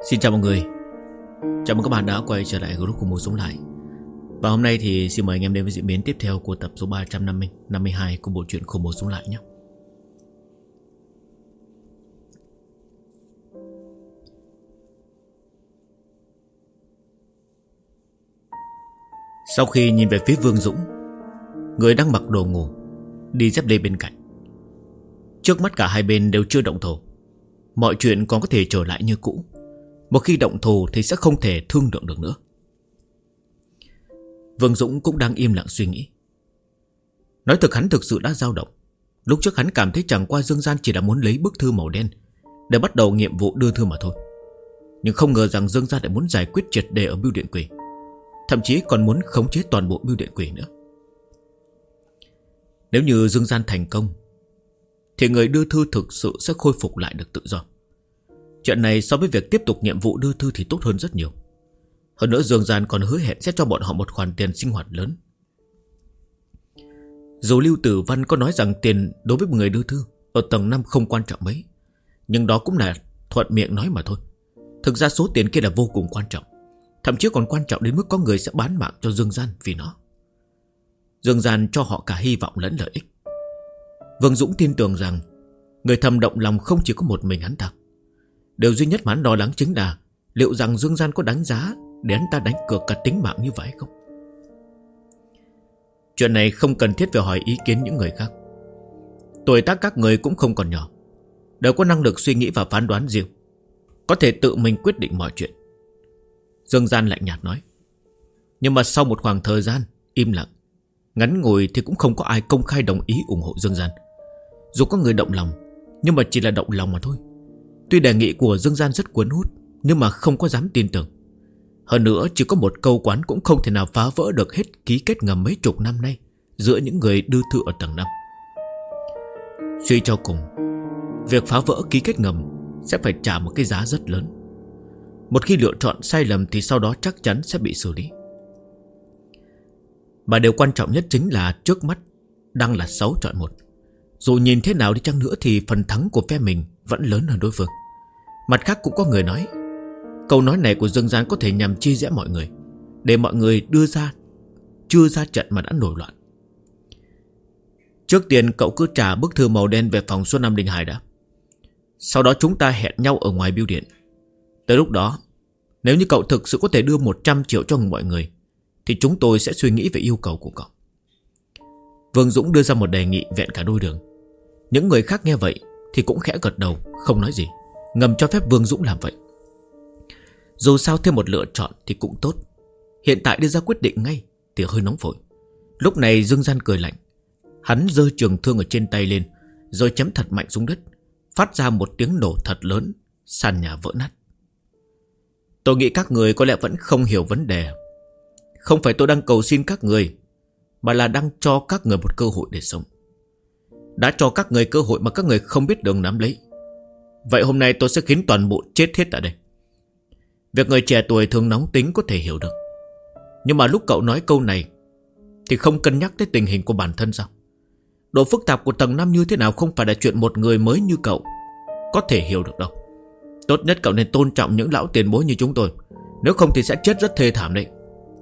Xin chào mọi người. Chào mừng các bạn đã quay trở lại group của Một Sống Lại. Và hôm nay thì xin mời anh em đến với diễn biến tiếp theo của tập số 352 của bộ truyện Không Một Sống Lại nhé. Sau khi nhìn về phía Vương Dũng, người đang mặc đồ ngủ, đi dép lê bên cạnh, trước mắt cả hai bên đều chưa động thổ. Mọi chuyện còn có thể trở lại như cũ. Một khi động thù thì sẽ không thể thương lượng được nữa. Vương Dũng cũng đang im lặng suy nghĩ. Nói thật, hắn thực sự đã dao động. Lúc trước hắn cảm thấy chẳng qua Dương Gian chỉ là muốn lấy bức thư màu đen để bắt đầu nhiệm vụ đưa thư mà thôi. Nhưng không ngờ rằng Dương Gian lại muốn giải quyết triệt đề ở bưu điện quỷ, thậm chí còn muốn khống chế toàn bộ bưu điện quỷ nữa. Nếu như Dương Gian thành công thì người đưa thư thực sự sẽ khôi phục lại được tự do. Chuyện này so với việc tiếp tục nhiệm vụ đưa thư thì tốt hơn rất nhiều. Hơn nữa Dương Gian còn hứa hẹn sẽ cho bọn họ một khoản tiền sinh hoạt lớn. Dù Lưu Tử Văn có nói rằng tiền đối với một người đưa thư ở tầng 5 không quan trọng mấy, nhưng đó cũng là thuận miệng nói mà thôi. Thực ra số tiền kia là vô cùng quan trọng, thậm chí còn quan trọng đến mức có người sẽ bán mạng cho Dương Gian vì nó. Dương Gian cho họ cả hy vọng lẫn lợi ích. Vương Dũng tin tưởng rằng người thầm động lòng không chỉ có một mình hắn ta. Điều duy nhất mà hắn lo lắng chính là liệu rằng Dương Gian có đáng giá để hắn ta đánh cược cả tính mạng như vậy không. Chuyện này không cần thiết phải hỏi ý kiến những người khác. Tuổi tác các người cũng không còn nhỏ, đều có năng lực suy nghĩ và phán đoán riêng, có thể tự mình quyết định mọi chuyện. Dương Gian lạnh nhạt nói. Nhưng mà sau một khoảng thời gian im lặng ngắn ngủi thì cũng không có ai công khai đồng ý ủng hộ Dương Gian. Dù có người động lòng, nhưng mà chỉ là động lòng mà thôi. Tuy đề nghị của Dương Gian rất cuốn hút, nhưng mà không có dám tin tưởng. Hơn nữa chỉ có một câu quán cũng không thể nào phá vỡ được hết ký kết ngầm mấy chục năm nay giữa những người đưa thư ở tầng 5. Suy cho cùng, việc phá vỡ ký kết ngầm sẽ phải trả một cái giá rất lớn. Một khi lựa chọn sai lầm thì sau đó chắc chắn sẽ bị xử lý. Mà điều quan trọng nhất chính là trước mắt đang là 6 chọn 1. Dù nhìn thế nào đi chăng nữa thì phần thắng của phe mình vẫn lớn hơn đối phương. Mặt khác cũng có người nói, câu nói này của Dương Gian có thể nhằm chia rẽ mọi người, để mọi người chưa ra trận mà đã nổi loạn. Trước tiên cậu cứ trả bức thư màu đen về phòng số 502 đã. Sau đó chúng ta hẹn nhau ở ngoài bưu điện. Tới lúc đó, nếu như cậu thực sự có thể đưa 100 triệu cho mọi người thì chúng tôi sẽ suy nghĩ về yêu cầu của cậu. Vương Dũng đưa ra một đề nghị vẹn cả đôi đường. Những người khác nghe vậy thì cũng khẽ gật đầu, không nói gì, ngầm cho phép Vương Dũng làm vậy. Dù sao thêm một lựa chọn thì cũng tốt. Hiện tại đưa ra quyết định ngay thì hơi nóng vội. Lúc này Dương Gian cười lạnh. Hắn giơ trường thương ở trên tay lên, rồi chém thật mạnh xuống đất, phát ra một tiếng nổ thật lớn, sàn nhà vỡ nát. Tôi nghĩ các người có lẽ vẫn không hiểu vấn đề. Không phải tôi đang cầu xin các người, mà là đang cho các người một cơ hội để sống. Đã cho các người cơ hội mà các người không biết đường nắm lấy. Vậy hôm nay tôi sẽ khiến toàn bộ chết hết tại đây. Việc người trẻ tuổi thường nóng tính có thể hiểu được, nhưng mà lúc cậu nói câu này thì không cân nhắc tới tình hình của bản thân sao? Độ phức tạp của tầng 5 như thế nào không phải là chuyện một người mới như cậu có thể hiểu được đâu. Tốt nhất cậu nên tôn trọng những lão tiền bối như chúng tôi, nếu không thì sẽ chết rất thê thảm đấy.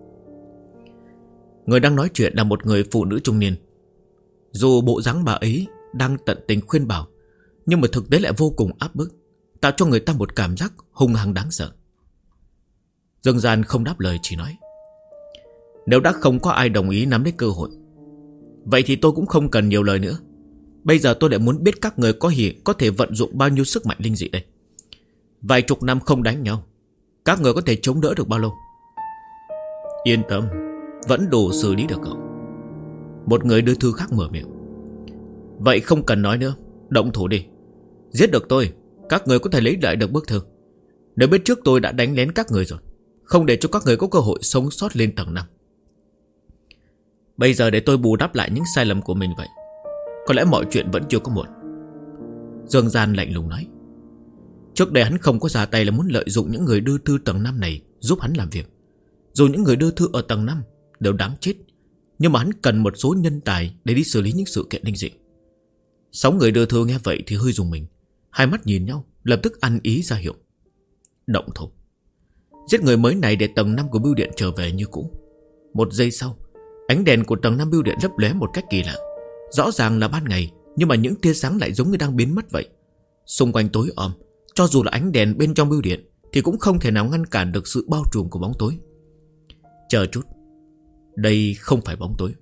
Người đang nói chuyện là một người phụ nữ trung niên. Dù bộ dáng bà ấy đang tận tình khuyên bảo, nhưng mà thực tế lại vô cùng áp bức, tạo cho người ta một cảm giác hung hăng đáng sợ. Dương Gian không đáp lời, chỉ nói: nếu đã không có ai đồng ý nắm lấy cơ hội, vậy thì tôi cũng không cần nhiều lời nữa. Bây giờ tôi lại muốn biết các người có thể vận dụng bao nhiêu sức mạnh linh dị đây. Vài chục năm không đánh nhau, các người có thể chống đỡ được bao lâu? Yên tâm, vẫn đủ xử lý được cậu. Một người đưa thư khác mở miệng: vậy không cần nói nữa, động thủ đi. Giết được tôi, các người có thể lấy lại được bức thư. Nếu biết trước tôi đã đánh lén các người rồi, không để cho các người có cơ hội sống sót lên tầng 5. Bây giờ để tôi bù đắp lại những sai lầm của mình vậy. Có lẽ mọi chuyện vẫn chưa có muộn. Dương Gian lạnh lùng nói. Trước đây hắn không có ra tay là muốn lợi dụng những người đưa thư tầng 5 này giúp hắn làm việc. Dù những người đưa thư ở tầng 5 đều đáng chết, nhưng mà hắn cần một số nhân tài để đi xử lý những sự kiện linh dị. 6 người đưa thư nghe vậy thì hơi rùng mình, hai mắt nhìn nhau, lập tức ăn ý ra hiệu. động thủ. Giết người mới này để tầng 5 của bưu điện trở về như cũ. Một giây sau, ánh đèn của tầng 5 bưu điện lấp lóe một cách kỳ lạ. Rõ ràng là ban ngày, nhưng mà những tia sáng lại giống như đang biến mất vậy. Xung quanh tối om, cho dù là ánh đèn bên trong bưu điện thì cũng không thể nào ngăn cản được sự bao trùm của bóng tối. Chờ chút, đây không phải bóng tối,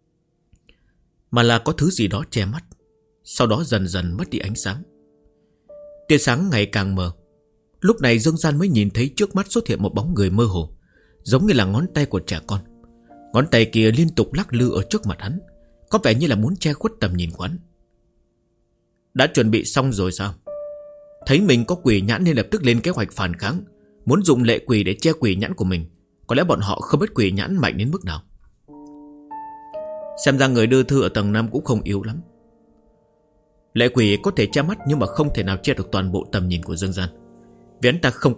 mà là có thứ gì đó che mắt, sau đó dần dần mất đi ánh sáng. Tia sáng ngày càng mờ. Lúc này Dương Gian mới nhìn thấy trước mắt xuất hiện một bóng người mơ hồ, giống như là ngón tay của trẻ con. Ngón tay kia liên tục lắc lư ở trước mặt hắn, có vẻ như là muốn che khuất tầm nhìn của hắn. Đã chuẩn bị xong rồi sao? Thấy mình có quỷ nhãn nên lập tức lên kế hoạch phản kháng, muốn dùng lệ quỷ để che quỷ nhãn của mình. Có lẽ bọn họ không biết quỷ nhãn mạnh đến mức nào. Xem ra người đưa thư ở tầng 5 cũng không yếu lắm. Lệ quỷ có thể che mắt, nhưng mà không thể nào che được toàn bộ tầm nhìn của Dương Gian. Vì hắn ta không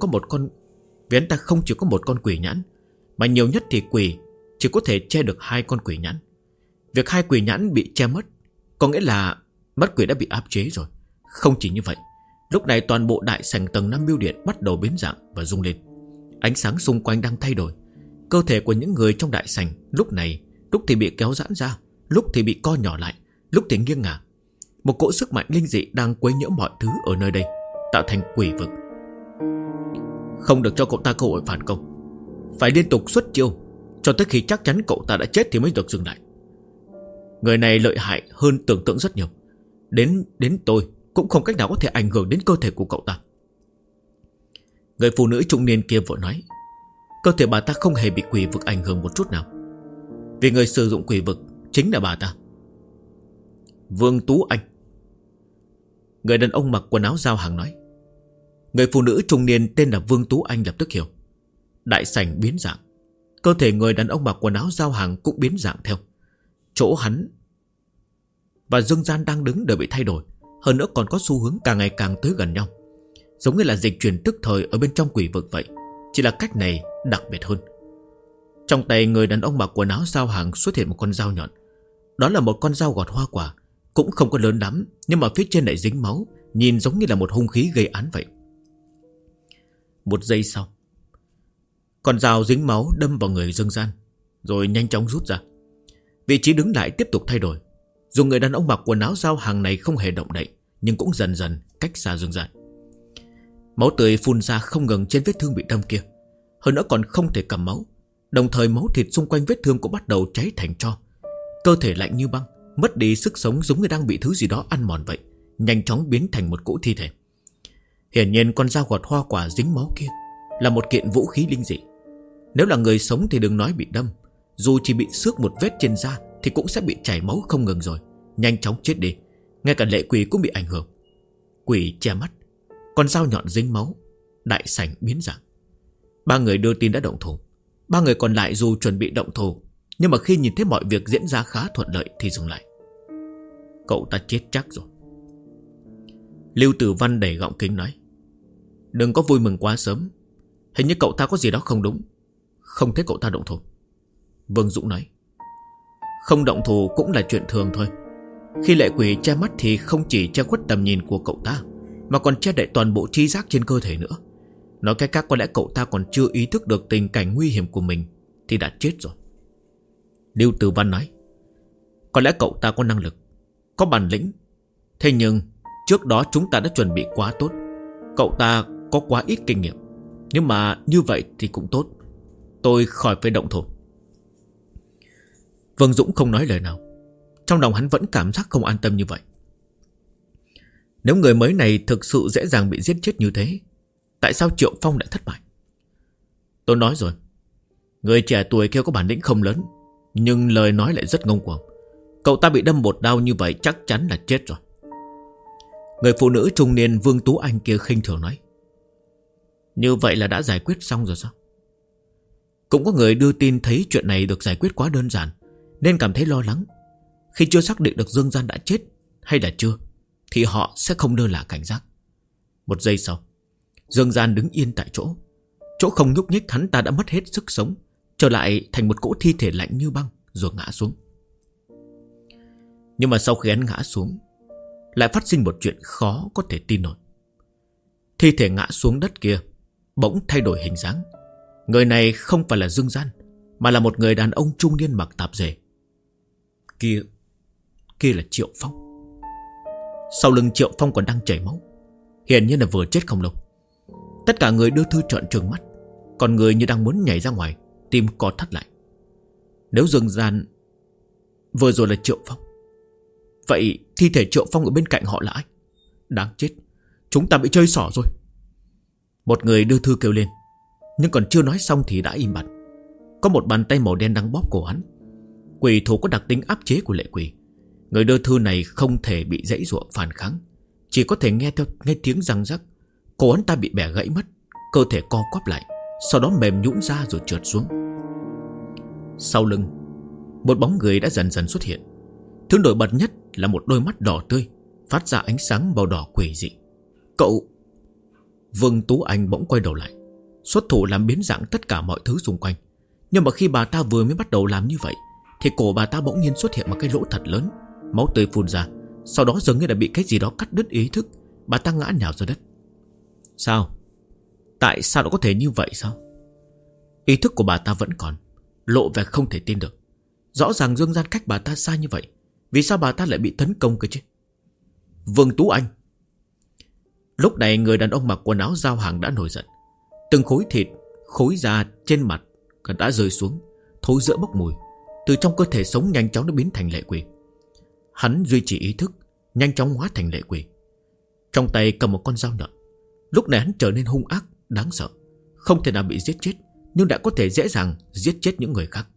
chỉ có một con quỷ nhãn, mà nhiều nhất thì quỷ chỉ có thể che được 2 con quỷ nhãn. Việc 2 quỷ nhãn bị che mất có nghĩa là mắt quỷ đã bị áp chế rồi. Không chỉ như vậy, lúc này toàn bộ đại sảnh tầng 5 bưu điện bắt đầu biến dạng và rung lên. Ánh sáng xung quanh đang thay đổi. Cơ thể của những người trong đại sảnh lúc thì bị kéo giãn ra, lúc thì bị co nhỏ lại, lúc thì nghiêng ngả. Một cỗ sức mạnh linh dị đang quấy nhiễu mọi thứ ở nơi đây, tạo thành quỷ vực. Không được cho cậu ta cơ hội phản công, phải liên tục xuất chiêu cho tới khi chắc chắn cậu ta đã chết thì mới được dừng lại. Người này lợi hại hơn tưởng tượng rất nhiều. Đến tôi cũng không cách nào có thể ảnh hưởng đến cơ thể của cậu ta. Người phụ nữ trung niên kia vội nói. Cơ thể bà ta không hề bị quỷ vực ảnh hưởng một chút nào, vì người sử dụng quỷ vực chính là bà ta, Vương Tú Anh. Người đàn ông mặc quần áo giao hàng nói. Người phụ nữ trung niên tên là Vương Tú Anh lập tức hiểu. Đại sảnh biến dạng, cơ thể người đàn ông mặc quần áo giao hàng cũng biến dạng theo. Chỗ hắn và Dương Gian đang đứng đều bị thay đổi, hơn nữa còn có xu hướng càng ngày càng tới gần nhau, giống như là dịch chuyển tức thời ở bên trong quỷ vực vậy. Chỉ là cách này đặc biệt hơn. Trong tay người đàn ông mặc quần áo giao hàng xuất hiện một con dao nhọn. Đó là một con dao gọt hoa quả, cũng không có lớn lắm, nhưng mà phía trên lại dính máu, nhìn giống như là một hung khí gây án vậy. Một giây sau, con dao dính máu đâm vào người Dương Gian, rồi nhanh chóng rút ra. Vị trí đứng lại tiếp tục thay đổi. Dù người đàn ông mặc quần áo giao hàng này không hề động đậy, nhưng cũng dần dần cách xa Dương Gian. Máu tươi phun ra không ngừng trên vết thương bị đâm kia, hơn nữa còn không thể cầm máu. Đồng thời máu thịt xung quanh vết thương cũng bắt đầu cháy thành tro. Cơ thể lạnh như băng, mất đi sức sống, giống như đang bị thứ gì đó ăn mòn vậy, nhanh chóng biến thành một cỗ thi thể. Hiển nhiên con dao gọt hoa quả dính máu kia là một kiện vũ khí linh dị. Nếu là người sống thì đừng nói bị đâm, dù chỉ bị xước một vết trên da thì cũng sẽ bị chảy máu không ngừng rồi, nhanh chóng chết đi. Ngay cả lệ quỷ cũng bị ảnh hưởng. Quỷ che mắt, con dao nhọn dính máu, đại sảnh biến dạng. 3 người đưa tin đã động thủ. 3 người còn lại dù chuẩn bị động thủ, nhưng mà khi nhìn thấy mọi việc diễn ra khá thuận lợi thì dừng lại. Cậu ta chết chắc rồi. Lưu Tử Văn đẩy gọng kính nói. Đừng có vui mừng quá sớm, hình như cậu ta có gì đó không đúng. Không thấy cậu ta động thủ. Vương Dũng nói. Không động thủ cũng là chuyện thường thôi. Khi lệ quỷ che mắt thì không chỉ che khuất tầm nhìn của cậu ta, mà còn che đậy toàn bộ tri giác trên cơ thể nữa. Nói cách khác, có lẽ cậu ta còn chưa ý thức được tình cảnh nguy hiểm của mình thì đã chết rồi. Lưu Tử Văn nói. Có lẽ cậu ta có năng lực, có bản lĩnh, thế nhưng trước đó chúng ta đã chuẩn bị quá tốt. Cậu ta có quá ít kinh nghiệm, nhưng mà như vậy thì cũng tốt. Tôi khỏi phải động thủ. Vương Dũng không nói lời nào. Trong lòng hắn vẫn cảm giác không an tâm như vậy. Nếu người mới này thực sự dễ dàng bị giết chết như thế, tại sao Triệu Phong lại thất bại? Tôi nói rồi, người trẻ tuổi kia có bản lĩnh không lớn, nhưng lời nói lại rất ngông cuồng. Cậu ta bị đâm một đao như vậy chắc chắn là chết rồi. Người phụ nữ trung niên Vương Tú Anh kia khinh thường nói. Như vậy là đã giải quyết xong rồi sao? Cũng có người đưa tin thấy chuyện này được giải quyết quá đơn giản, nên cảm thấy lo lắng. Khi chưa xác định được Dương Gian đã chết hay là chưa, thì họ sẽ không lơ là cảnh giác. Một giây sau, Dương Gian đứng yên tại chỗ. Chỗ không nhúc nhích, hắn ta đã mất hết sức sống, trở lại thành một cỗ thi thể lạnh như băng, rồi ngã xuống. Nhưng mà sau khi hắn ngã xuống, lại phát sinh một chuyện khó có thể tin nổi. Thi thể ngã xuống đất kia bỗng thay đổi hình dáng. Người này không phải là Dương Gian, mà là một người đàn ông trung niên mặc tạp dề. Kia là Triệu Phong. Sau lưng Triệu Phong còn đang chảy máu, hiển nhiên là vừa chết không lâu. Tất cả người đưa thư trợn trừng mắt, còn người như đang muốn nhảy ra ngoài, tim co thắt lại. Nếu Dương Gian vừa rồi là Triệu Phong, vậy thi thể Triệu Phong ở bên cạnh họ là ai? Đáng chết, chúng ta bị chơi xỏ rồi. Một người đưa thư kêu lên, nhưng còn chưa nói xong thì đã im bặt. Có một bàn tay màu đen đang bóp cổ hắn. Quỷ thủ có đặc tính áp chế của lệ quỷ. Người đưa thư này không thể bị giãy giụa phản kháng, chỉ có thể nghe tiếng răng rắc. Cổ hắn ta bị bẻ gãy mất, cơ thể co quắp lại, sau đó mềm nhũn ra rồi trượt xuống. Sau lưng, một bóng người đã dần dần xuất hiện. Thứ nổi bật nhất là một đôi mắt đỏ tươi, phát ra ánh sáng màu đỏ quỷ dị. Cậu! Vương Tú Anh bỗng quay đầu lại, xuất thủ làm biến dạng tất cả mọi thứ xung quanh. Nhưng mà khi bà ta vừa mới bắt đầu làm như vậy, thì cổ bà ta bỗng nhiên xuất hiện một cái lỗ thật lớn, máu tươi phun ra. Sau đó dường như là bị cái gì đó cắt đứt ý thức, bà ta ngã nhào ra đất. Sao? Tại sao nó có thể như vậy sao? Ý thức của bà ta vẫn còn, lộ vẻ không thể tin được. Rõ ràng Dương Gian cách bà ta xa như vậy, vì sao bà ta lại bị tấn công cơ chứ? Vương Tú Anh! Lúc này người đàn ông mặc quần áo giao hàng đã nổi giận. Từng khối thịt, khối da trên mặt đã rơi xuống, thối rữa bốc mùi. Từ trong cơ thể sống nhanh chóng nó biến thành lệ quỷ. Hắn duy trì ý thức, nhanh chóng hóa thành lệ quỷ. Trong tay cầm một con dao nhọn. Lúc này hắn trở nên hung ác, đáng sợ. Không thể nào bị giết chết, nhưng đã có thể dễ dàng giết chết những người khác.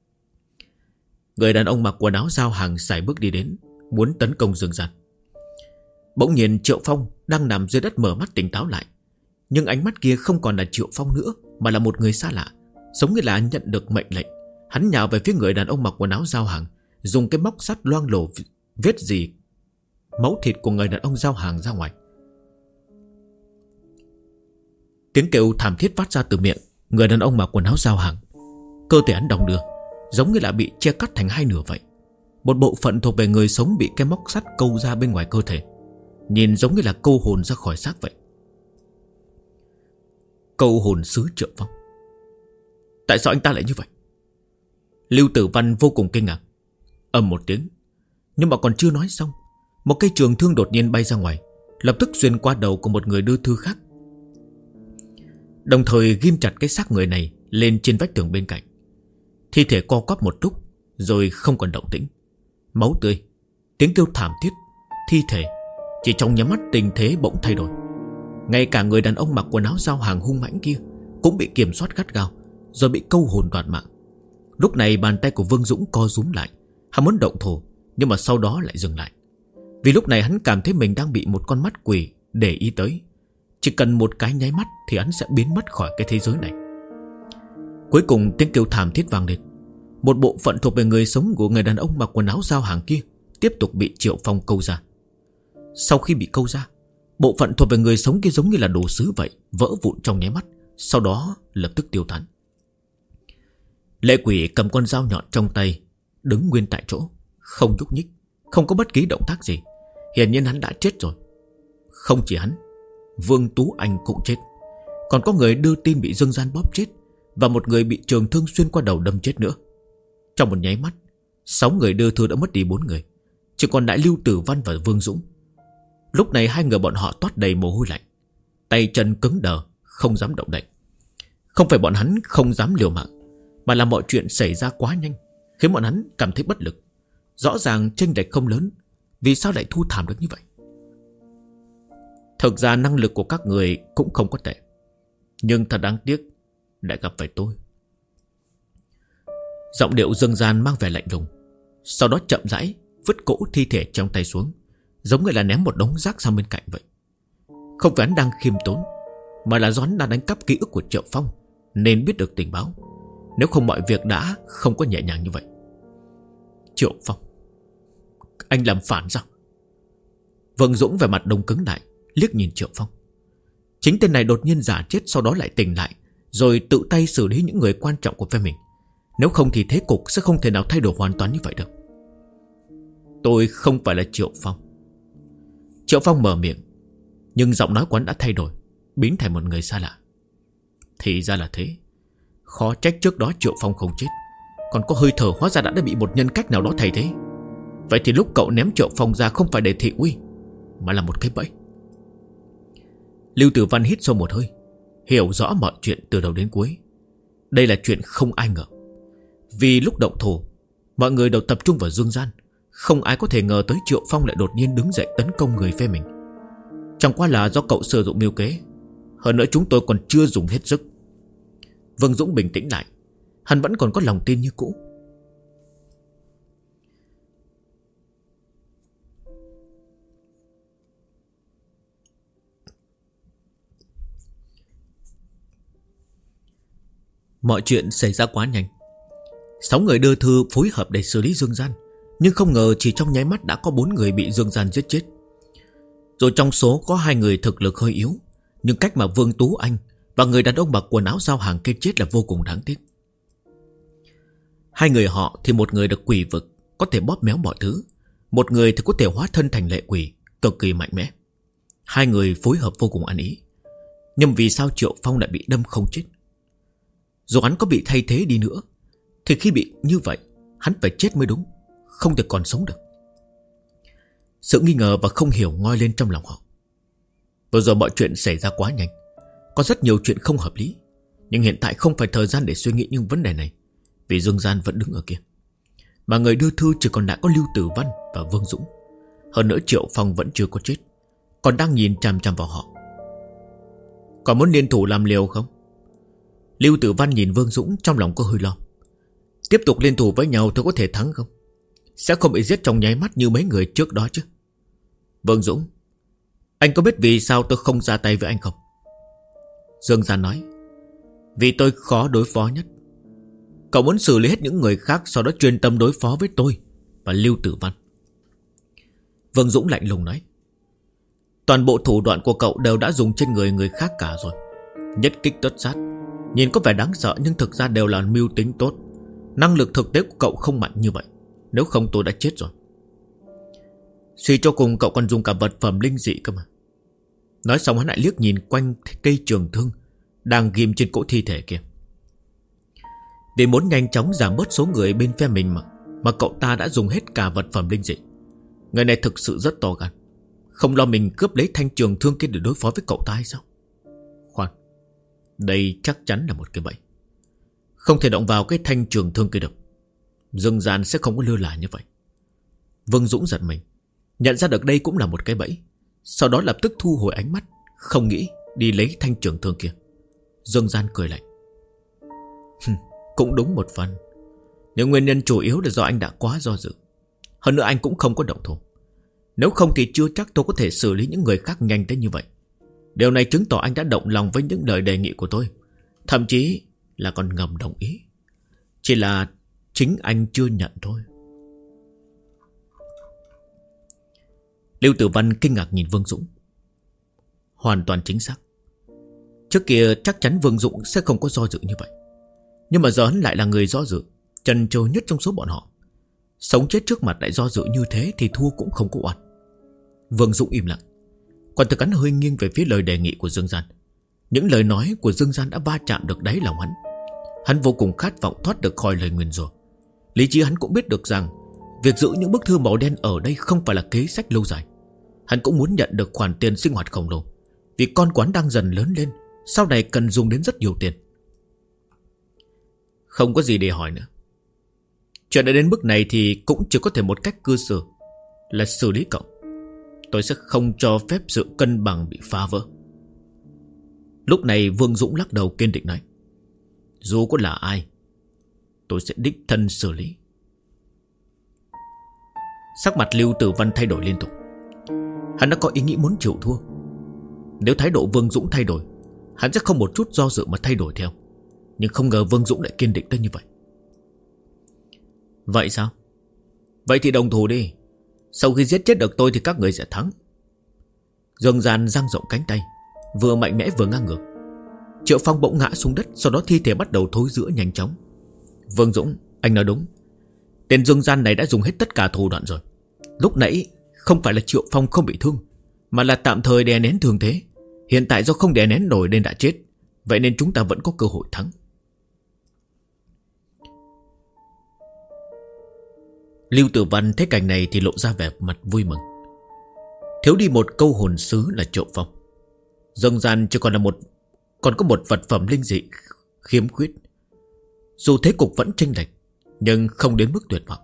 Người đàn ông mặc quần áo giao hàng sải bước đi đến, muốn tấn công Dương Gian. Bỗng nhiên Triệu Phong đang nằm dưới đất mở mắt tỉnh táo lại. Nhưng ánh mắt kia không còn là Triệu Phong nữa, mà là một người xa lạ, giống như là nhận được mệnh lệnh. Hắn nhào về phía người đàn ông mặc quần áo giao hàng, dùng cái móc sắt loang lổ vết dì máu thịt của người đàn ông giao hàng ra ngoài. Tiếng kêu thảm thiết phát ra từ miệng người đàn ông mặc quần áo giao hàng. Cơ thể hắn đong đưa, giống như là bị chia cắt thành hai nửa vậy. Một bộ phận thuộc về người sống bị cái móc sắt câu ra bên ngoài cơ thể, nhìn giống như là câu hồn ra khỏi xác vậy. Câu hồn sứ Triệu Phong. Tại sao anh ta lại như vậy? Lưu Tử Văn vô cùng kinh ngạc. Ầm một tiếng, nhưng mà còn chưa nói xong, một cây trường thương đột nhiên bay ra ngoài, lập tức xuyên qua đầu của một người đưa thư khác, đồng thời ghim chặt cái xác người này lên trên vách tường bên cạnh. Thi thể co quắp một lúc rồi không còn động tĩnh. Máu tươi, tiếng kêu thảm thiết, thi thể. Chỉ trong nháy mắt tình thế bỗng thay đổi. Ngay cả người đàn ông mặc quần áo giao hàng hung mãnh kia cũng bị kiểm soát gắt gao, rồi bị câu hồn đoạt mạng. Lúc này bàn tay của Vương Dũng co rúm lại, hắn muốn động thổ, nhưng mà sau đó lại dừng lại. Vì lúc này hắn cảm thấy mình đang bị một con mắt quỷ để ý tới. Chỉ cần một cái nháy mắt thì hắn sẽ biến mất khỏi cái thế giới này. Cuối cùng tiếng kêu thảm thiết vang lên. Một bộ phận thuộc về người sống của người đàn ông mặc quần áo giao hàng kia tiếp tục bị Triệu Phong câu ra. Sau khi bị câu ra, bộ phận thuộc về người sống kia giống như là đồ sứ vậy, vỡ vụn trong nháy mắt, sau đó lập tức tiêu tán. Lệ quỷ cầm con dao nhọn trong tay, đứng nguyên tại chỗ, không nhúc nhích, không có bất kỳ động tác gì. Hiển nhiên hắn đã chết rồi. Không chỉ hắn, Vương Tú Anh cũng chết. Còn có người đưa tin bị Dương Gian bóp chết, và một người bị trường thương xuyên qua đầu đâm chết nữa. Trong một nháy mắt, 6 người đưa thư đã mất đi 4 người, chỉ còn lại Lưu Tử Văn và Vương Dũng. Lúc này hai người bọn họ toát đầy mồ hôi lạnh, tay chân cứng đờ, không dám động đậy. Không phải bọn hắn không dám liều mạng, mà là mọi chuyện xảy ra quá nhanh, khiến bọn hắn cảm thấy bất lực. Rõ ràng chênh lệch không lớn, vì sao lại thu thảm được như vậy? Thực ra năng lực của các người cũng không có tệ, nhưng thật đáng tiếc lại gặp phải tôi. Giọng điệu Dương Gian mang vẻ lạnh lùng, sau đó chậm rãi vứt cỗ thi thể trong tay xuống, giống như là ném một đống rác sang bên cạnh vậy. Không phải hắn đang khiêm tốn, mà là do hắn đang đánh cắp ký ức của Triệu Phong, nên biết được tình báo. Nếu không mọi việc đã không có nhẹ nhàng như vậy. Triệu Phong, anh làm phản sao? Vương Dũng về mặt đông cứng lại, liếc nhìn Triệu Phong. Chính tên này đột nhiên giả chết, sau đó lại tỉnh lại, rồi tự tay xử lý những người quan trọng của phe mình. Nếu không thì thế cục sẽ không thể nào thay đổi hoàn toàn như vậy được. Tôi không phải là Triệu Phong. Triệu Phong mở miệng, nhưng giọng nói của hắn đã thay đổi, biến thành một người xa lạ. Thì ra là thế. Khó trách trước đó Triệu Phong không chết, còn có hơi thở, hóa ra đã bị một nhân cách nào đó thay thế. Vậy thì lúc cậu ném Triệu Phong ra không phải để thị uy, mà là một cái bẫy. Lưu Tử Văn hít sâu một hơi, hiểu rõ mọi chuyện từ đầu đến cuối. Đây là chuyện không ai ngờ. Vì lúc động thủ, mọi người đều tập trung vào Dương Gian. Không ai có thể ngờ tới Triệu Phong lại đột nhiên đứng dậy tấn công người phe mình. Chẳng qua là do cậu sử dụng mưu kế. Hơn nữa chúng tôi còn chưa dùng hết sức. Vương Dũng bình tĩnh lại. Hắn vẫn còn có lòng tin như cũ. Mọi chuyện xảy ra quá nhanh. 6 người đưa thư phối hợp để xử lý Dương Gian, nhưng không ngờ chỉ trong nháy mắt đã có 4 người bị Dương Gian giết chết. Rồi trong số có 2 người thực lực hơi yếu, nhưng cách mà Vương Tú Anh và người đàn ông mặc quần áo giao hàng kia chết là vô cùng đáng tiếc. 2 người họ thì một người được quỷ vực, có thể bóp méo mọi thứ. Một người thì có thể hóa thân thành lệ quỷ, cực kỳ mạnh mẽ. 2 người phối hợp vô cùng ăn ý. Nhưng vì sao Triệu Phong lại bị đâm không chết? Dù hắn có bị thay thế đi nữa thì khi bị như vậy hắn phải chết mới đúng, không thể còn sống được. Sự nghi ngờ và không hiểu ngoi lên trong lòng họ. Vừa rồi mọi chuyện xảy ra quá nhanh, có rất nhiều chuyện không hợp lý. Nhưng hiện tại không phải thời gian để suy nghĩ những vấn đề này, vì Dương Gian vẫn đứng ở kia, mà người đưa thư chỉ còn lại có Lưu Tử Văn và Vương Dũng. Hơn nữa Triệu Phong vẫn chưa có chết, còn đang nhìn chằm chằm vào họ. Còn muốn liên thủ làm liều không? Lưu Tử Văn nhìn Vương Dũng, trong lòng có hơi lo. Tiếp tục liên thủ với nhau tôi có thể thắng không? Sẽ không bị giết trong nháy mắt như mấy người trước đó chứ? Vương Dũng, anh có biết vì sao tôi không ra tay với anh không? Dương Gian nói, vì tôi khó đối phó nhất. Cậu muốn xử lý hết những người khác, sau đó chuyên tâm đối phó với tôi và Lưu Tử Văn. Vương Dũng lạnh lùng nói, toàn bộ thủ đoạn của cậu đều đã dùng trên người khác cả rồi. Nhất kích tất sát, nhìn có vẻ đáng sợ nhưng thực ra đều là mưu tính tốt. Năng lực thực tế của cậu không mạnh như vậy, nếu không tôi đã chết rồi. Suy cho cùng cậu còn dùng cả vật phẩm linh dị cơ mà. Nói xong hắn lại liếc nhìn quanh cây trường thương đang ghim trên cỗ thi thể kia. Vì muốn nhanh chóng giảm bớt số người bên phe mình mà cậu ta đã dùng hết cả vật phẩm linh dị. Người này thực sự rất to gan, không lo mình cướp lấy thanh trường thương kia để đối phó với cậu ta hay sao? Khoan, đây chắc chắn là một cái bẫy. Không thể động vào cái thanh trường thương kia được. Dương Gian sẽ không có lơ là như vậy. Vương Dũng giật mình, nhận ra được đây cũng là một cái bẫy. Sau đó lập tức thu hồi ánh mắt, không nghĩ đi lấy thanh trường thương kia. Dương Gian cười lạnh, cũng đúng một phần. Nhưng nguyên nhân chủ yếu là do anh đã quá do dự. Hơn nữa anh cũng không có động thủ. Nếu không thì chưa chắc tôi có thể xử lý những người khác nhanh tới như vậy. Điều này chứng tỏ anh đã động lòng với những lời đề nghị của tôi, thậm chí là còn ngầm đồng ý. Chỉ là chính anh chưa nhận thôi. Lưu Tử Văn kinh ngạc nhìn Vương Dũng. Hoàn toàn chính xác. Trước kia chắc chắn Vương Dũng sẽ không có do dự như vậy. Nhưng mà giờ hắn lại là người do dự, chần chừ nhất trong số bọn họ. Sống chết trước mặt lại do dự như thế thì thua cũng không có oan. Vương Dũng im lặng. Còn thực hắn hơi nghiêng về phía lời đề nghị của Dương Gian. Những lời nói của Dương Gian đã va chạm được đáy lòng hắn. Hắn vô cùng khát vọng thoát được khỏi lời nguyền rủa. Lý trí hắn cũng biết được rằng việc giữ những bức thư màu đen ở đây không phải là kế sách lâu dài. Hắn cũng muốn nhận được khoản tiền sinh hoạt khổng lồ, vì con quán đang dần lớn lên, sau này cần dùng đến rất nhiều tiền. Không có gì để hỏi nữa. Chuyện đã đến mức này thì cũng chỉ có thể một cách cư xử, là xử lý cậu. Tôi sẽ không cho phép sự cân bằng bị phá vỡ. Lúc này Vương Dũng lắc đầu kiên định nói, dù có là ai, tôi sẽ đích thân xử lý. Sắc mặt Lưu Tử Văn thay đổi liên tục. Hắn đã có ý nghĩ muốn chịu thua. Nếu thái độ Vương Dũng thay đổi, hắn sẽ không một chút do dự mà thay đổi theo. Nhưng không ngờ Vương Dũng lại kiên định tới như vậy. Vậy sao? Vậy thì đồng thủ đi. Sau khi giết chết được tôi thì các người sẽ thắng. Dương Gian dang rộng cánh tay, vừa mạnh mẽ vừa ngang ngược. Triệu Phong bỗng ngã xuống đất, sau đó thi thể bắt đầu thối rữa nhanh chóng. Vương Dũng, anh nói đúng. Tên Dương Gian này đã dùng hết tất cả thủ đoạn rồi. Lúc nãy không phải là Triệu Phong không bị thương, mà là tạm thời đè nén thương thế. Hiện tại do không đè nén nổi nên đã chết. Vậy nên chúng ta vẫn có cơ hội thắng. Lưu Tử Văn thấy cảnh này thì lộ ra vẻ mặt vui mừng. Thiếu đi một câu hồn sứ là Triệu Phong. Dương gian chỉ còn có một vật phẩm linh dị khiếm khuyết. Dù thế cục vẫn chênh lệch, nhưng không đến mức tuyệt vọng.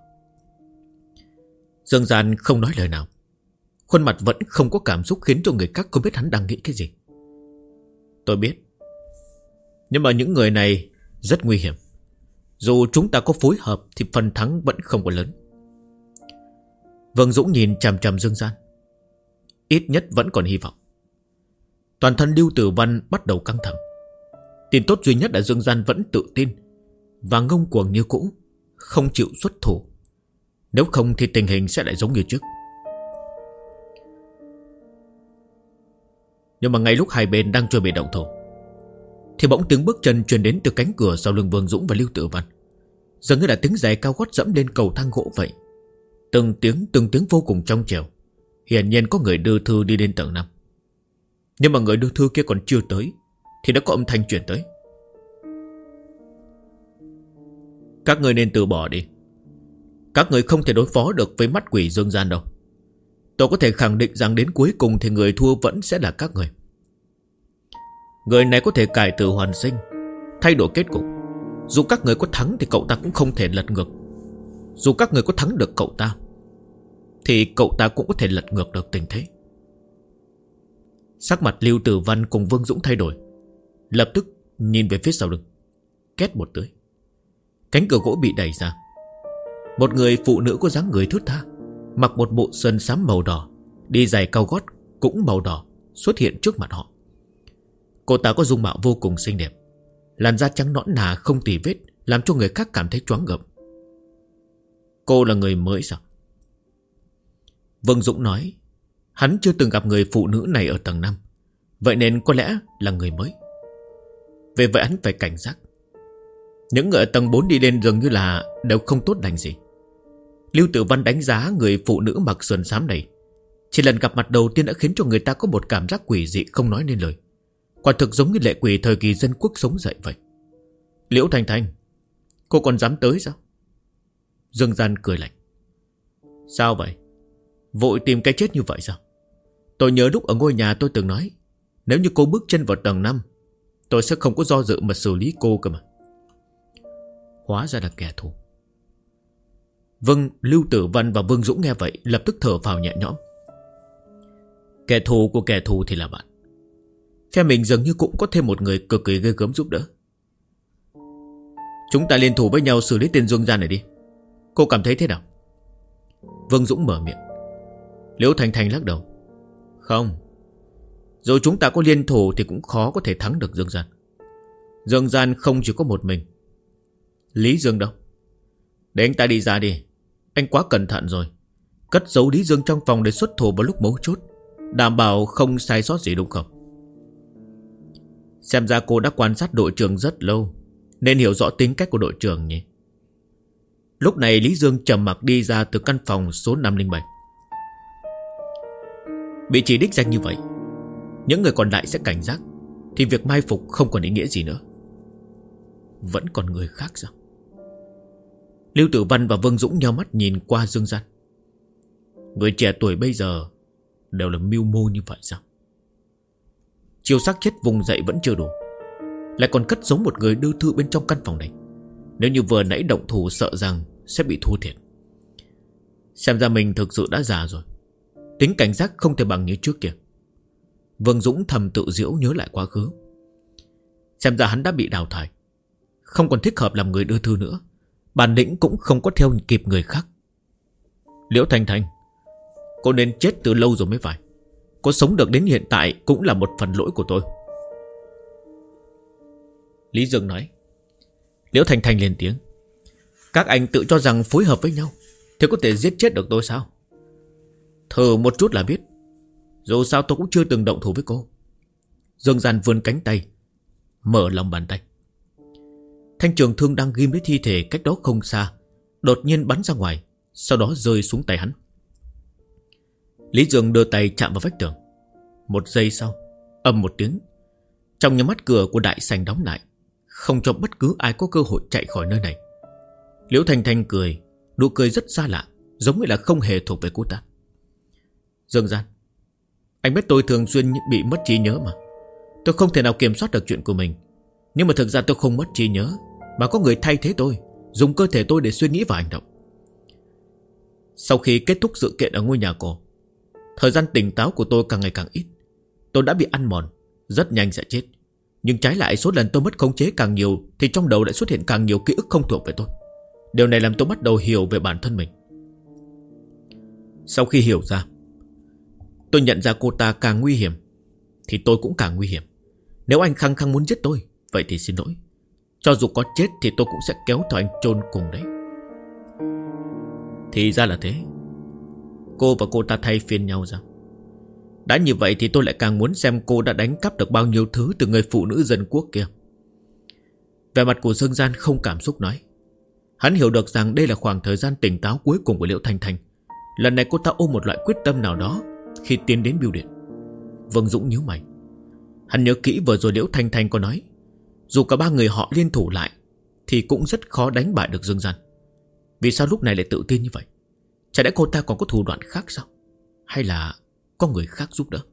Dương gian không nói lời nào. Khuôn mặt vẫn không có cảm xúc, khiến cho người khác không biết hắn đang nghĩ cái gì. Tôi biết, nhưng mà những người này rất nguy hiểm. Dù chúng ta có phối hợp thì phần thắng vẫn không có lớn. Vương Dũng nhìn chằm chằm Dương gian. Ít nhất vẫn còn hy vọng. Toàn thân Lưu Tử Văn bắt đầu căng thẳng. Tin tốt duy nhất là Dương gian vẫn tự tin và ngông cuồng như cũ, không chịu xuất thủ. Nếu không thì tình hình sẽ lại giống như trước. Nhưng mà ngay lúc hai bên đang chuẩn bị động thủ thì bỗng tiếng bước chân truyền đến từ cánh cửa sau lưng Vương Dũng và Lưu Tử Văn. Dường như là tiếng giày cao gót dẫm lên cầu thang gỗ vậy. Từng tiếng vô cùng trong trẻo. Hiển nhiên có người đưa thư đi đến tầng 5. Nhưng mà người đưa thư kia còn chưa tới thì đã có âm thanh truyền tới. Các người nên từ bỏ đi. Các người không thể đối phó được với mắt quỷ Dương gian đâu. Tôi có thể khẳng định rằng đến cuối cùng thì người thua vẫn sẽ là các người. Người này có thể cải tử hoàn sinh, thay đổi kết cục. Dù các người có thắng thì cậu ta cũng không thể lật ngược. Dù các người có thắng được cậu ta thì cậu ta cũng có thể lật ngược được tình thế. Sắc mặt Lưu Tử Văn cùng Vương Dũng thay đổi, lập tức nhìn về phía sau lưng. Két một tiếng, cánh cửa gỗ bị đẩy ra. Một người phụ nữ có dáng người thướt tha, mặc một bộ sườn xám màu đỏ, đi giày cao gót cũng màu đỏ, xuất hiện trước mặt họ. Cô ta có dung mạo vô cùng xinh đẹp, làn da trắng nõn nà không tì vết, làm cho người khác cảm thấy choáng ngợp. Cô là người mới sao? Vương Dũng nói hắn chưa từng gặp người phụ nữ này ở tầng 5, vậy nên có lẽ là người mới. Về vậy hắn phải cảnh giác. Những người ở tầng 4 đi lên dường như là đều không tốt lành gì. Lưu Tử Văn đánh giá người phụ nữ mặc sườn xám này, chỉ lần gặp mặt đầu tiên đã khiến cho người ta có một cảm giác quỷ dị không nói nên lời. Quả thực giống như lệ quỷ thời kỳ dân quốc sống dậy vậy. Liễu Thanh Thanh, cô còn dám tới sao? Dương gian cười lạnh. Sao vậy? Vội tìm cái chết như vậy sao? Tôi nhớ lúc ở ngôi nhà tôi từng nói, nếu như cô bước chân vào tầng 5, tôi sẽ không có do dự mà xử lý cô cơ mà. Hóa ra là kẻ thù. Lưu Tử Văn và Vương Dũng nghe vậy lập tức thở phào nhẹ nhõm. Kẻ thù của kẻ thù thì là bạn. Phe mình dường như cũng có thêm một người cực kỳ ghê gớm giúp đỡ. Chúng ta liên thủ với nhau xử lý tên Dương gian này đi. Cô cảm thấy thế nào? Vương Dũng mở miệng. Liễu Thanh Thanh lắc đầu. Không, dù chúng ta có liên thủ thì cũng khó có thể thắng được Dương gian. Dương gian không chỉ có một mình. Lý Dương đâu? Để anh ta đi ra đi. Anh quá cẩn thận rồi. Cất giấu Lý Dương trong phòng để xuất thủ vào lúc mấu chốt, đảm bảo không sai sót gì đúng không? Xem ra cô đã quan sát đội trưởng rất lâu, nên hiểu rõ tính cách của đội trưởng nhỉ. Lúc này Lý Dương trầm mặc đi ra từ căn phòng số 507. Bị chỉ đích danh như vậy, những người còn lại sẽ cảnh giác, thì việc mai phục không còn ý nghĩa gì nữa. Vẫn còn người khác sao? Lưu Tử Văn và Vương Dũng nheo mắt nhìn qua Dương gian. Người trẻ tuổi bây giờ đều là mưu mô như vậy sao? Chiêu xác chết vùng dậy vẫn chưa đủ, lại còn cất giấu một người đưa thư bên trong căn phòng này. Nếu như vừa nãy động thủ sợ rằng sẽ bị thua thiệt. Xem ra mình thực sự đã già rồi, tính cảnh giác không thể bằng như trước kia. Vương Dũng thầm tự giễu nhớ lại quá khứ. Xem ra hắn đã bị đào thải, không còn thích hợp làm người đưa thư nữa. Bản lĩnh cũng không có theo kịp người khác. Liễu Thanh Thanh, cô nên chết từ lâu rồi mới phải. Cô sống được đến hiện tại cũng là một phần lỗi của tôi. Lý Dương nói. Liễu Thanh Thanh lên tiếng. Các anh tự cho rằng phối hợp với nhau thì có thể giết chết được tôi sao? Thử một chút là biết. Dù sao tôi cũng chưa từng động thủ với cô. Dương gian vươn cánh tay, mở lòng bàn tay. Thanh trường thương đang ghim lấy thi thể cách đó không xa đột nhiên bắn ra ngoài, sau đó rơi xuống tay hắn. Lý Dương đưa tay chạm vào vách tường. Một giây sau, ầm một tiếng, Trong nhà mắt cửa của đại sảnh đóng lại, không cho bất cứ ai có cơ hội chạy khỏi nơi này. Liễu Thanh Thanh cười, nụ cười rất xa lạ, giống như là không hề thuộc về cô ta. Dương Gian, anh biết tôi thường xuyên bị mất trí nhớ mà. Tôi không thể nào kiểm soát được chuyện của mình. Nhưng mà thực ra tôi không mất trí nhớ, mà có người thay thế tôi, dùng cơ thể tôi để suy nghĩ và hành động. Sau khi kết thúc sự kiện ở ngôi nhà cổ, thời gian tỉnh táo của tôi càng ngày càng ít. Tôi đã bị ăn mòn, rất nhanh sẽ chết. Nhưng trái lại số lần tôi mất khống chế càng nhiều, thì trong đầu lại xuất hiện càng nhiều ký ức không thuộc về tôi. Điều này làm tôi bắt đầu hiểu về bản thân mình. Sau khi hiểu ra, tôi nhận ra cô ta càng nguy hiểm thì tôi cũng càng nguy hiểm. Nếu anh khăng khăng muốn giết tôi, vậy thì xin lỗi. Cho dù có chết thì tôi cũng sẽ kéo theo anh chôn cùng đấy. Thì ra là thế. Cô và cô ta thay phiên nhau ra. Đã như vậy thì tôi lại càng muốn xem cô đã đánh cắp được bao nhiêu thứ từ người phụ nữ dân quốc kia. Vẻ mặt của Dương Gian không cảm xúc nói. Hắn hiểu được rằng đây là khoảng thời gian tỉnh táo cuối cùng của Liễu Thanh Thanh. Lần này cô ta ôm một loại quyết tâm nào đó khi tiến đến bưu điện. Vương Dũng nhíu mày. Hắn nhớ kỹ vừa rồi Liễu Thanh Thanh có nói, dù cả ba người họ liên thủ lại thì cũng rất khó đánh bại được Dương Gian. Vì sao lúc này lại tự tin như vậy? Chả lẽ cô ta còn có thủ đoạn khác sao? Hay là có người khác giúp đỡ?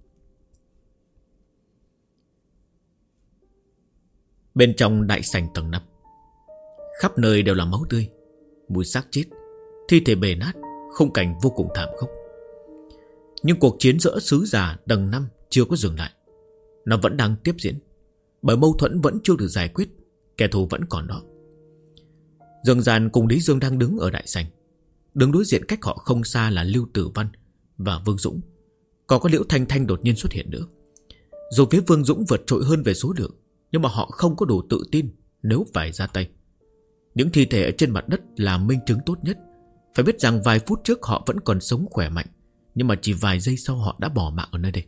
Bên trong đại sảnh tầng 5, khắp nơi đều là máu tươi, mùi xác chết, thi thể bể nát, khung cảnh vô cùng thảm khốc. Nhưng cuộc chiến giữa sứ giả tầng 5 chưa có dừng lại. Nó vẫn đang tiếp diễn, bởi mâu thuẫn vẫn chưa được giải quyết, kẻ thù vẫn còn đó. Dương Gian cùng Lý Dương đang đứng ở đại sảnh. Đứng đối diện cách họ không xa là Lưu Tử Văn và Vương Dũng. Còn có Liễu Thanh Thanh đột nhiên xuất hiện nữa. Dù phía Vương Dũng vượt trội hơn về số lượng, nhưng mà họ không có đủ tự tin nếu phải ra tay. Những thi thể ở trên mặt đất là minh chứng tốt nhất. Phải biết rằng vài phút trước họ vẫn còn sống khỏe mạnh, nhưng mà chỉ vài giây sau họ đã bỏ mạng ở nơi đây.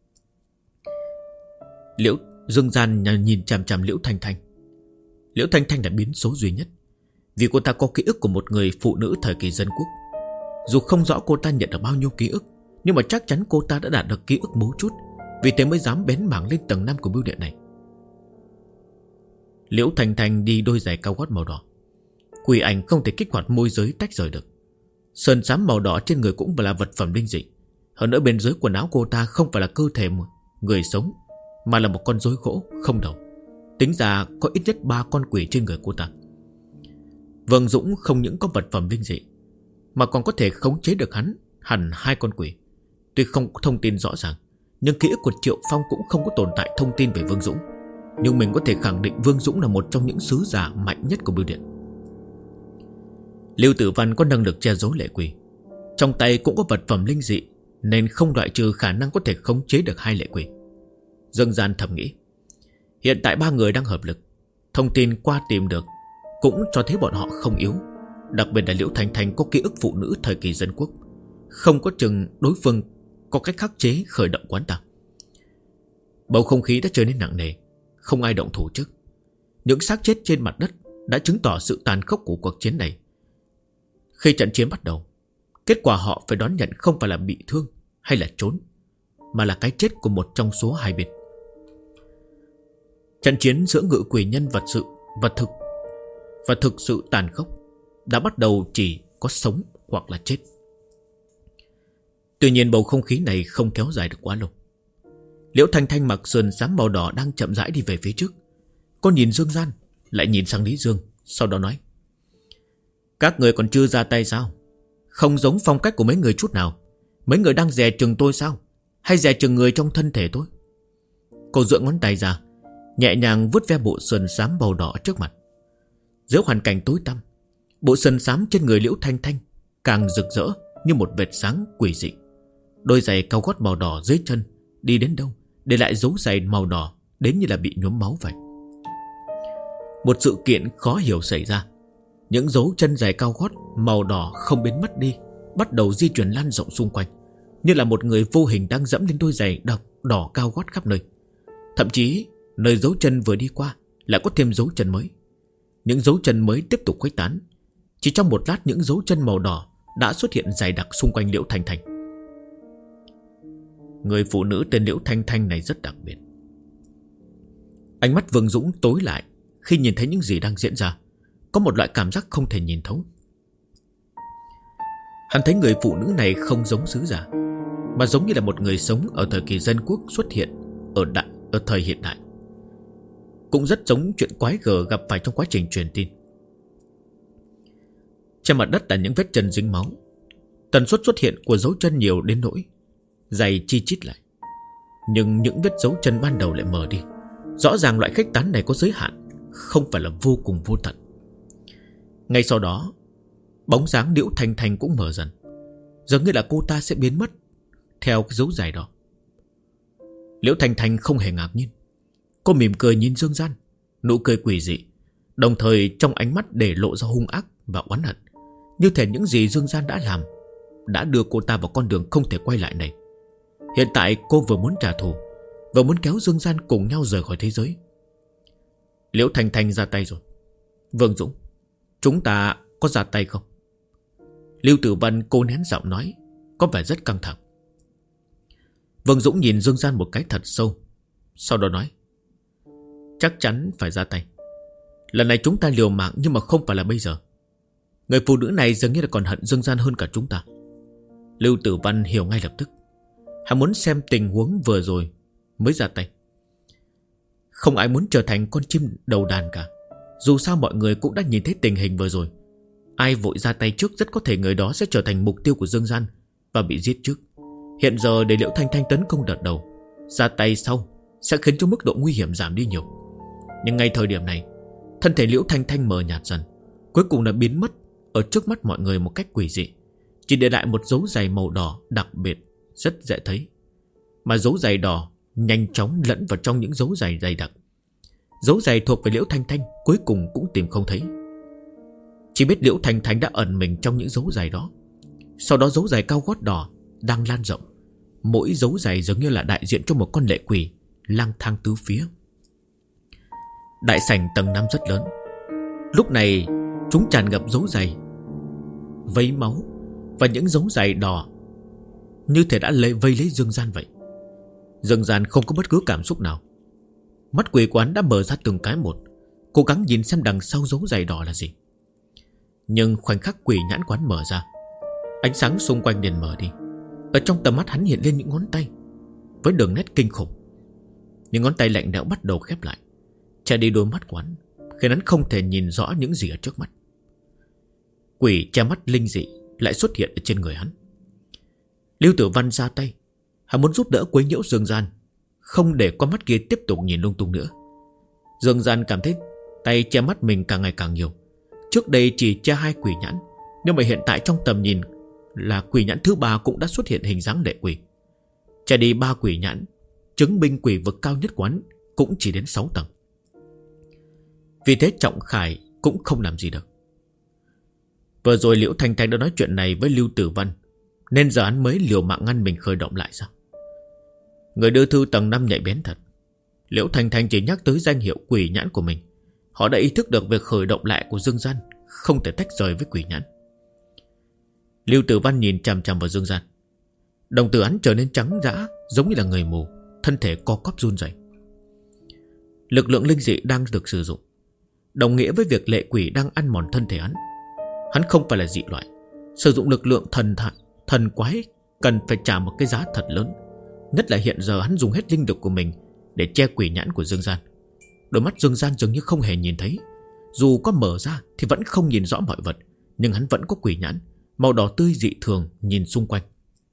Dương Gian nhìn chằm chằm Liễu Thanh Thanh. Liễu Thanh Thanh là biến số duy nhất, vì cô ta có ký ức của một người phụ nữ thời kỳ dân quốc. Dù không rõ cô ta nhận được bao nhiêu ký ức, nhưng mà chắc chắn cô ta đã đạt được ký ức mấu chốt, vì thế mới dám bén mảng lên tầng 5 của bưu điện này. Liễu Thanh Thanh đi đôi giày cao gót màu đỏ. Quỷ ảnh không thể kích hoạt môi giới tách rời được. Sơn xám màu đỏ trên người cũng là vật phẩm linh dị. Hơn nữa bên dưới quần áo cô ta không phải là cơ thể người sống, mà là một con rối gỗ không đầu. Tính ra có ít nhất 3 con quỷ trên người cô ta. Vương Dũng không những có vật phẩm linh dị, mà còn có thể khống chế được hẳn 2 con quỷ. Tuy không có thông tin rõ ràng, nhưng ký ức của Triệu Phong cũng không có tồn tại thông tin về Vương Dũng. Nhưng mình có thể khẳng định Vương Dũng là một trong những sứ giả mạnh nhất của bưu điện. Lưu Tử Văn có năng lực che giấu lệ quỷ, trong tay cũng có vật phẩm linh dị, nên không loại trừ khả năng có thể khống chế được 2 lệ quỷ. Dương Gian thầm nghĩ, hiện tại 3 người đang hợp lực. Thông tin qua tìm được cũng cho thấy bọn họ không yếu. Đặc biệt là Liễu Thanh Thanh có ký ức phụ nữ thời kỳ dân quốc. Không có chừng đối phương có cách khắc chế khởi động quán ta. Bầu không khí đã trở nên nặng nề, không ai động thủ trước. Những xác chết trên mặt đất đã chứng tỏ sự tàn khốc của cuộc chiến này. Khi trận chiến bắt đầu, kết quả họ phải đón nhận không phải là bị thương hay là trốn, mà là cái chết của một trong số 2 bên. Trận chiến giữa ngự quỷ nhân và thực sự tàn khốc đã bắt đầu, chỉ có sống hoặc là chết. Tuy nhiên bầu không khí này không kéo dài được quá lâu. Liễu Thanh Thanh mặc sườn xám màu đỏ đang chậm rãi đi về phía trước. Cô nhìn Dương Gian, lại nhìn sang Lý Dương, sau đó nói: các người còn chưa ra tay sao? Không giống phong cách của mấy người chút nào. Mấy người đang dè chừng tôi sao? Hay dè chừng người trong thân thể tôi? Cô duỗi ngón tay ra, nhẹ nhàng vuốt ve bộ sườn xám màu đỏ trước mặt. Giữa hoàn cảnh tối tăm, bộ sườn xám trên người Liễu Thanh Thanh càng rực rỡ như một vệt sáng quỷ dị. Đôi giày cao gót màu đỏ dưới chân đi đến đâu để lại dấu giày màu đỏ đến như là bị nhuốm máu vậy. Một sự kiện khó hiểu xảy ra. Những dấu chân giày cao gót màu đỏ không biến mất đi, bắt đầu di chuyển lan rộng xung quanh, như là một người vô hình đang dẫm lên đôi giày đỏ cao gót khắp nơi. Thậm chí nơi dấu chân vừa đi qua lại có thêm dấu chân mới. Những dấu chân mới tiếp tục khuếch tán. Chỉ trong một lát những dấu chân màu đỏ đã xuất hiện dày đặc xung quanh Liễu Thanh Thanh. Người phụ nữ tên Liễu Thanh Thanh này rất đặc biệt. Ánh mắt Vương Dũng tối lại khi nhìn thấy những gì đang diễn ra. Có một loại cảm giác không thể nhìn thấu. Hắn thấy người phụ nữ này không giống sứ giả, mà giống như là một người sống ở thời kỳ dân quốc xuất hiện ở thời hiện đại. Cũng rất giống chuyện quái gở gặp phải trong quá trình truyền tin. Trên mặt đất là những vết chân dính máu. Tần suất xuất hiện của dấu chân nhiều đến nỗi dày chi chít lại. Nhưng những vết dấu chân ban đầu lại mờ đi. Rõ ràng loại khuếch tán này có giới hạn, không phải là vô cùng vô tận. Ngay sau đó, bóng dáng Liễu Thanh Thanh cũng mờ dần, dường như là cô ta sẽ biến mất theo cái dấu dài đó. Liễu Thanh Thanh không hề ngạc nhiên. Cô mỉm cười nhìn Dương Gian, nụ cười quỷ dị, đồng thời trong ánh mắt để lộ ra hung ác và oán hận, như thể những gì Dương Gian đã làm đã đưa cô ta vào con đường không thể quay lại này. Hiện tại cô vừa muốn trả thù, vừa muốn kéo Dương Gian cùng nhau rời khỏi thế giới. Liễu Thanh Thanh ra tay rồi. Vương Dũng, chúng ta có ra tay không? Lưu Tử Văn cô nén giọng nói, có vẻ rất căng thẳng. Vương Dũng nhìn Dương Gian một cái thật sâu, sau đó nói, chắc chắn phải ra tay. Lần này chúng ta liều mạng, nhưng mà không phải là bây giờ. Người phụ nữ này dường như là còn hận Dương Gian hơn cả chúng ta. Lưu Tử Văn hiểu ngay lập tức. Hắn muốn xem tình huống vừa rồi mới ra tay. Không ai muốn trở thành con chim đầu đàn cả. Dù sao mọi người cũng đã nhìn thấy tình hình vừa rồi. Ai vội ra tay trước rất có thể người đó sẽ trở thành mục tiêu của Dương Gian và bị giết trước. Hiện giờ để Liễu Thanh Thanh tấn công đợt đầu, ra tay sau sẽ khiến cho mức độ nguy hiểm giảm đi nhiều. Nhưng ngay thời điểm này, thân thể Liễu Thanh Thanh mờ nhạt dần, cuối cùng là biến mất ở trước mắt mọi người một cách quỷ dị, chỉ để lại một dấu giày màu đỏ đặc biệt, rất dễ thấy. Mà dấu giày đỏ nhanh chóng lẫn vào trong những dấu giày dày đặc. Dấu giày thuộc về Liễu Thanh Thanh cuối cùng cũng tìm không thấy. Chỉ biết Liễu Thanh Thanh đã ẩn mình trong những dấu giày đó. Sau đó dấu giày cao gót đỏ đang lan rộng. Mỗi dấu giày giống như là đại diện cho một con lệ quỷ lang thang tứ phía. Đại sảnh tầng 5 rất lớn. Lúc này chúng tràn ngập dấu giày, vấy máu và những dấu giày đỏ, như thể đã vây lấy Dương Gian vậy. Dương Gian không có bất cứ cảm xúc nào. Mắt quỷ quán đã mở ra từng cái một, cố gắng nhìn xem đằng sau dấu giày đỏ là gì. Nhưng khoảnh khắc quỷ nhãn quán mở ra, ánh sáng xung quanh liền mở đi. Ở trong tầm mắt hắn hiện lên những ngón tay với đường nét kinh khủng. Những ngón tay lạnh lẽo bắt đầu khép lại, che đi đôi mắt quán, khiến hắn không thể nhìn rõ những gì ở trước mắt. Quỷ che mắt linh dị lại xuất hiện ở trên người hắn. Lưu Tử Văn ra tay, hắn muốn giúp đỡ quấy nhiễu Dương Gian, không để con mắt kia tiếp tục nhìn lung tung nữa. Dương Gian cảm thấy tay che mắt mình càng ngày càng nhiều. Trước đây chỉ che 2 quỷ nhãn, nhưng mà hiện tại trong tầm nhìn là quỷ nhãn thứ 3 cũng đã xuất hiện hình dáng lệ quỷ. Che đi 3 quỷ nhãn, chứng minh quỷ vực cao nhất quán cũng chỉ đến 6 tầng. Vì thế Trọng Khải cũng không làm gì được. Vừa rồi Liễu Thanh Thanh đã nói chuyện này với Lưu Tử Văn, nên giờ hắn mới liều mạng ngăn mình khởi động lại sao? Người đưa thư tầng 5 nhạy bén thật. Liễu Thanh Thanh chỉ nhắc tới danh hiệu quỷ nhãn của mình, họ đã ý thức được việc khởi động lại của Dương Gian không thể tách rời với quỷ nhãn. Lưu Tử Văn nhìn chằm chằm vào Dương Gian. Đồng tử hắn trở nên trắng dã, giống như là người mù, thân thể co quắp run rẩy. Lực lượng linh dị đang được sử dụng, đồng nghĩa với việc lệ quỷ đang ăn mòn thân thể hắn. Hắn không phải là dị loại, sử dụng lực lượng thần quái cần phải trả một cái giá thật lớn. Nhất là hiện giờ hắn dùng hết linh lực của mình để che quỷ nhãn của Dương Gian. Đôi mắt Dương Gian dường như không hề nhìn thấy. Dù có mở ra thì vẫn không nhìn rõ mọi vật, nhưng hắn vẫn có quỷ nhãn màu đỏ tươi dị thường nhìn xung quanh.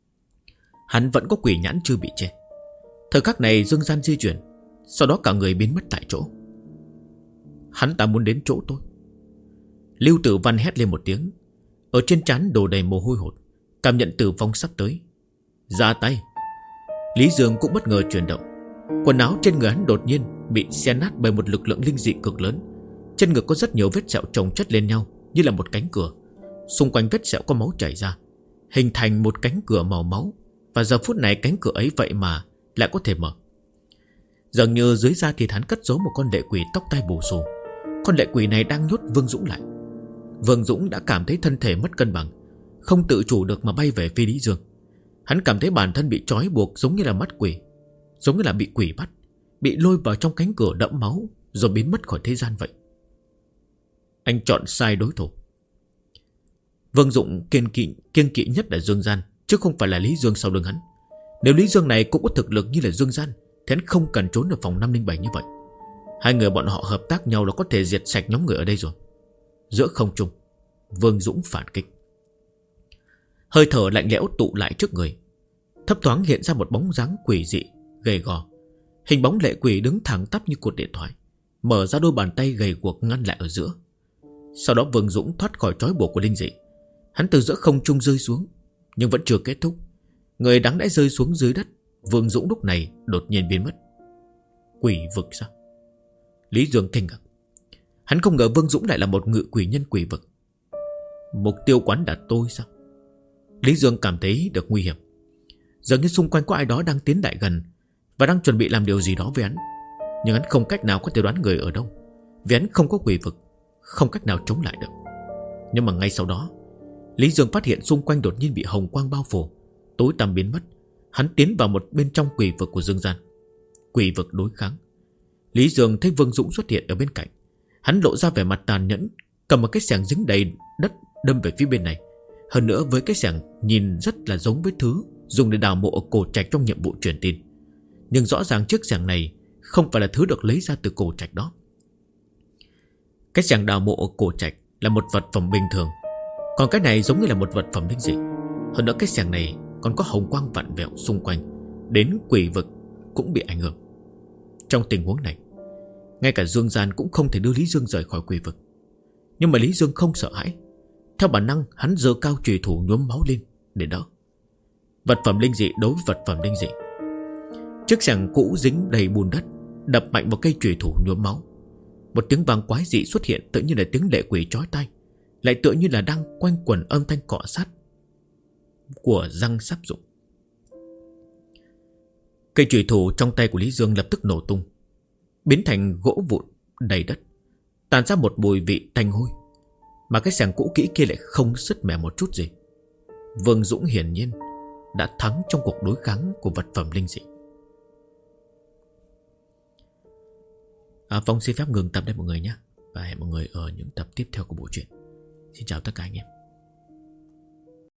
Hắn vẫn có quỷ nhãn chưa bị che. Thời khắc này Dương Gian di chuyển, sau đó cả người biến mất tại chỗ. Hắn ta muốn đến chỗ tôi. Lưu Tử Văn hét lên một tiếng, ở trên trán đổ đầy mồ hôi hột, cảm nhận tử vong sắp tới. Ra tay. Lý Dương cũng bất ngờ chuyển động. Quần áo trên người hắn đột nhiên bị xé nát bởi một lực lượng linh dị cực lớn. Trên ngực có rất nhiều vết sẹo chồng chất lên nhau như là một cánh cửa. Xung quanh vết sẹo có máu chảy ra, hình thành một cánh cửa màu máu. Và giờ phút này cánh cửa ấy vậy mà lại có thể mở. Dường như dưới da thịt hắn cất giấu một con lệ quỷ tóc tai bù xù. Con lệ quỷ này đang nhốt Vương Dũng lại. Vương Dũng đã cảm thấy thân thể mất cân bằng, không tự chủ được mà bay về phía Lý Dương. Hắn cảm thấy bản thân bị trói buộc giống như là mắt quỷ, giống như là bị quỷ bắt. bị lôi vào trong cánh cửa đẫm máu rồi biến mất khỏi thế gian vậy. Anh chọn sai đối thủ. Vương Dũng kiêng kỵ nhất là Dương Gian, chứ không phải là Lý Dương sau lưng hắn. Nếu Lý Dương này cũng có thực lực như là Dương Gian thì hắn không cần trốn ở phòng 507 như vậy. Hai người bọn họ hợp tác nhau là có thể diệt sạch nhóm người ở đây rồi. Giữa không trung, Vương Dũng phản kích. Hơi thở lạnh lẽo tụ lại trước người. Thấp thoáng hiện ra một bóng dáng quỷ dị, gầy gò. Hình bóng lệ quỷ đứng thẳng tắp như cột điện thoại, mở ra đôi bàn tay gầy guộc ngăn lại ở giữa. Sau đó Vương Dũng thoát khỏi trói buộc của linh dị. Hắn từ giữa không trung rơi xuống, nhưng vẫn chưa kết thúc. Người đáng lẽ rơi xuống dưới đất, Vương Dũng lúc này đột nhiên biến mất. Quỷ vực sao? Lý Dương kinh ngạc. Hắn không ngờ Vương Dũng lại là một ngự quỷ nhân quỷ vực. Mục tiêu quán là tôi sao? Lý Dương cảm thấy được nguy hiểm. Dường như xung quanh có ai đó đang tiến lại gần và đang chuẩn bị làm điều gì đó với hắn. Nhưng hắn không cách nào có thể đoán người ở đâu, vì hắn không có quỷ vực, không cách nào chống lại được. Nhưng mà ngay sau đó, Lý Dương phát hiện xung quanh đột nhiên bị hồng quang bao phủ, tối tăm biến mất. Hắn tiến vào một bên trong quỷ vực của Dương Gian. Quỷ vực đối kháng. Lý Dương thấy Vương Dũng xuất hiện ở bên cạnh. Hắn lộ ra vẻ mặt tàn nhẫn, cầm một cái xẻng dính đầy đất đâm về phía bên này. Hơn nữa với cái xẻng nhìn rất là giống với thứ dùng để đào mộ ở cổ trạch trong nhiệm vụ truyền tin. Nhưng rõ ràng chiếc xẻng này không phải là thứ được lấy ra từ cổ trạch đó. Cái xẻng đào mộ ở cổ trạch là một vật phẩm bình thường, còn cái này giống như là một vật phẩm linh dị. Hơn nữa cái xẻng này còn có hồng quang vặn vẹo xung quanh, đến quỷ vực cũng bị ảnh hưởng. Trong tình huống này, ngay cả Dương Gian cũng không thể đưa Lý Dương rời khỏi quỷ vực. Nhưng mà Lý Dương không sợ hãi. Theo bản năng hắn giơ cao chùy thủ nhuốm máu lên để đỡ. Vật phẩm linh dị đối với vật phẩm linh dị. Chiếc xẻng cũ dính đầy bùn đất đập mạnh vào cây chùy thủ nhuốm máu. Một tiếng vang quái dị xuất hiện, tự như là tiếng lệ quỷ chói tai, lại tựa như là đang quanh quẩn âm thanh cọ sát của răng sắp rụng. Cây chùy thủ trong tay của Lý Dương lập tức nổ tung, biến thành gỗ vụn đầy đất, tàn ra một mùi vị tanh hôi. Mà cái xẻng cũ kỹ kia lại không sứt mẻ một chút gì. Vương Dũng hiển nhiên đã thắng trong cuộc đối kháng của vật phẩm linh dị. Phong xin phép ngừng tập đây mọi người nhé, và hẹn mọi người ở những tập tiếp theo của bộ truyện. Xin chào tất cả anh em.